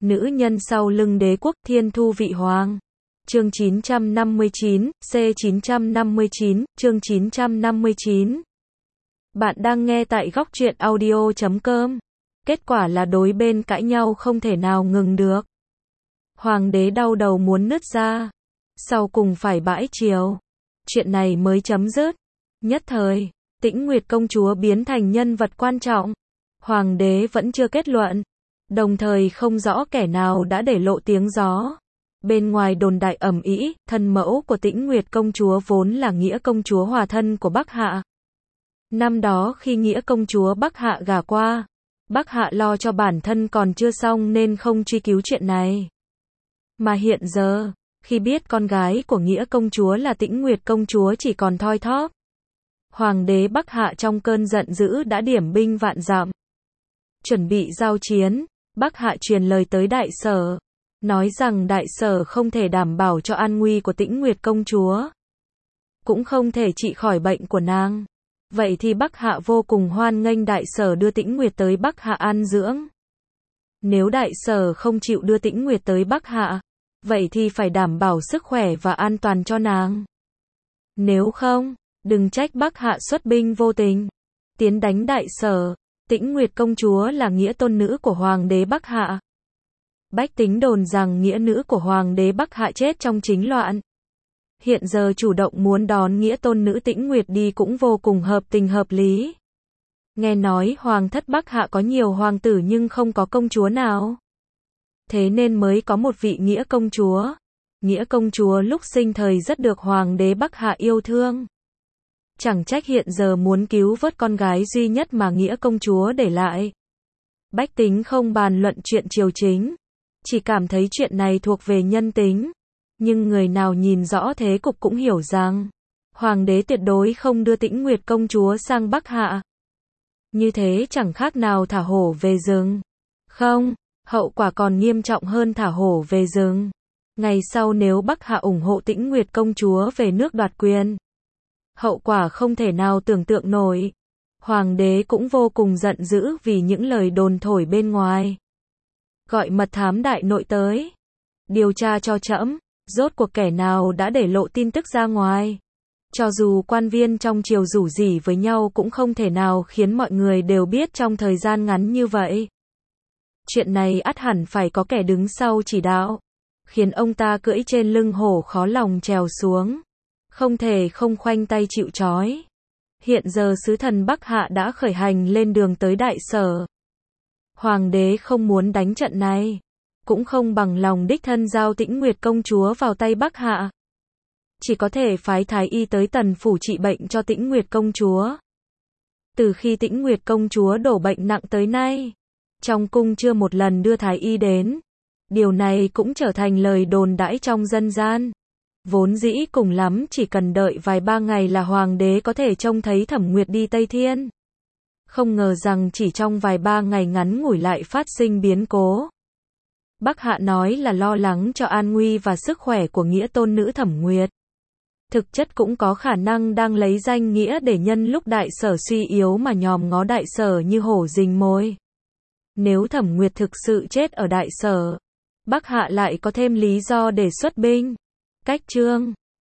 Nữ nhân sau lưng đế quốc Thiên Thu Vị Hoàng. Chương 959, C959, chương 959. Bạn đang nghe tại góc truyện audio.com. Kết quả là đối bên cãi nhau không thể nào ngừng được. Hoàng đế đau đầu muốn nứt ra. Sau cùng phải bãi triều. Chuyện này mới chấm dứt. Nhất thời, Tĩnh Nguyệt công chúa biến thành nhân vật quan trọng. Hoàng đế vẫn chưa kết luận. Đồng thời không rõ kẻ nào đã để lộ tiếng gió. Bên ngoài đồn đại ầm ĩ, thân mẫu của Tĩnh Nguyệt công chúa vốn là Nghĩa công chúa hòa thân của Bắc Hạ. Năm đó khi Nghĩa công chúa Bắc Hạ gả qua, Bắc Hạ lo cho bản thân còn chưa xong nên không truy cứu chuyện này. Mà hiện giờ, khi biết con gái của Nghĩa công chúa là Tĩnh Nguyệt công chúa chỉ còn thoi thóp, Hoàng đế Bắc Hạ trong cơn giận dữ đã điểm binh vạn dặm. Chuẩn bị giao chiến, Bắc Hạ truyền lời tới Đại Sở, nói rằng Đại Sở không thể đảm bảo cho an nguy của Tĩnh Nguyệt công chúa, cũng không thể trị khỏi bệnh của nàng. Vậy thì Bắc Hạ vô cùng hoan nghênh Đại Sở đưa Tĩnh Nguyệt tới Bắc Hạ an dưỡng. Nếu Đại Sở không chịu đưa Tĩnh Nguyệt tới Bắc Hạ, vậy thì phải đảm bảo sức khỏe và an toàn cho nàng. Nếu không, đừng trách Bắc Hạ xuất binh vô tình, tiến đánh Đại Sở. Tĩnh Nguyệt công chúa là nghĩa tôn nữ của Hoàng đế Bắc Hạ. Bách tính đồn rằng nghĩa nữ của Hoàng đế Bắc Hạ chết trong chính loạn. Hiện giờ chủ động muốn đón nghĩa tôn nữ Tĩnh Nguyệt đi cũng vô cùng hợp tình hợp lý. Nghe nói Hoàng thất Bắc Hạ có nhiều hoàng tử nhưng không có công chúa nào. Thế nên mới có một vị nghĩa công chúa. Nghĩa công chúa lúc sinh thời rất được Hoàng đế Bắc Hạ yêu thương. Chẳng trách hiện giờ muốn cứu vớt con gái duy nhất mà Nghĩa công chúa để lại. Bách tính không bàn luận chuyện triều chính, chỉ cảm thấy chuyện này thuộc về nhân tính. Nhưng người nào nhìn rõ thế cục cũng hiểu rằng, Hoàng đế tuyệt đối không đưa Tĩnh Nguyệt công chúa sang Bắc Hạ. Như thế chẳng khác nào thả hổ về rừng. Không, hậu quả còn nghiêm trọng hơn thả hổ về rừng. Ngày sau nếu Bắc Hạ ủng hộ Tĩnh Nguyệt công chúa về nước đoạt quyền, hậu quả không thể nào tưởng tượng nổi. Hoàng đế cũng vô cùng giận dữ vì những lời đồn thổi bên ngoài. Gọi mật thám đại nội tới, điều tra cho trẫm, rốt cuộc kẻ nào đã để lộ tin tức ra ngoài. Cho dù quan viên trong triều rủ rỉ với nhau cũng không thể nào khiến mọi người đều biết trong thời gian ngắn như vậy. Chuyện này ắt hẳn phải có kẻ đứng sau chỉ đạo, khiến ông ta cưỡi trên lưng hổ khó lòng trèo xuống. Không thể không khoanh tay chịu trói. Hiện giờ sứ thần Bắc Hạ đã khởi hành lên đường tới Đại Sở. Hoàng đế không muốn đánh trận này, cũng không bằng lòng đích thân giao Tĩnh Nguyệt công chúa vào tay Bắc Hạ. Chỉ có thể phái thái y tới Tần phủ trị bệnh cho Tĩnh Nguyệt công chúa. Từ khi Tĩnh Nguyệt công chúa đổ bệnh nặng tới nay, trong cung chưa một lần đưa thái y đến. Điều này cũng trở thành lời đồn đãi trong dân gian. Vốn dĩ cùng lắm chỉ cần đợi vài ba ngày là Hoàng đế có thể trông thấy Thẩm Nguyệt đi Tây Thiên. Không ngờ rằng chỉ trong vài ba ngày ngắn ngủi lại phát sinh biến cố. Bắc Hạ nói là lo lắng cho an nguy và sức khỏe của nghĩa tôn nữ Thẩm Nguyệt. Thực chất cũng có khả năng đang lấy danh nghĩa để nhân lúc Đại Sở suy yếu mà nhòm ngó Đại Sở như hổ rình mồi. Nếu Thẩm Nguyệt thực sự chết ở Đại Sở, Bắc Hạ lại có thêm lý do để xuất binh. Cách chương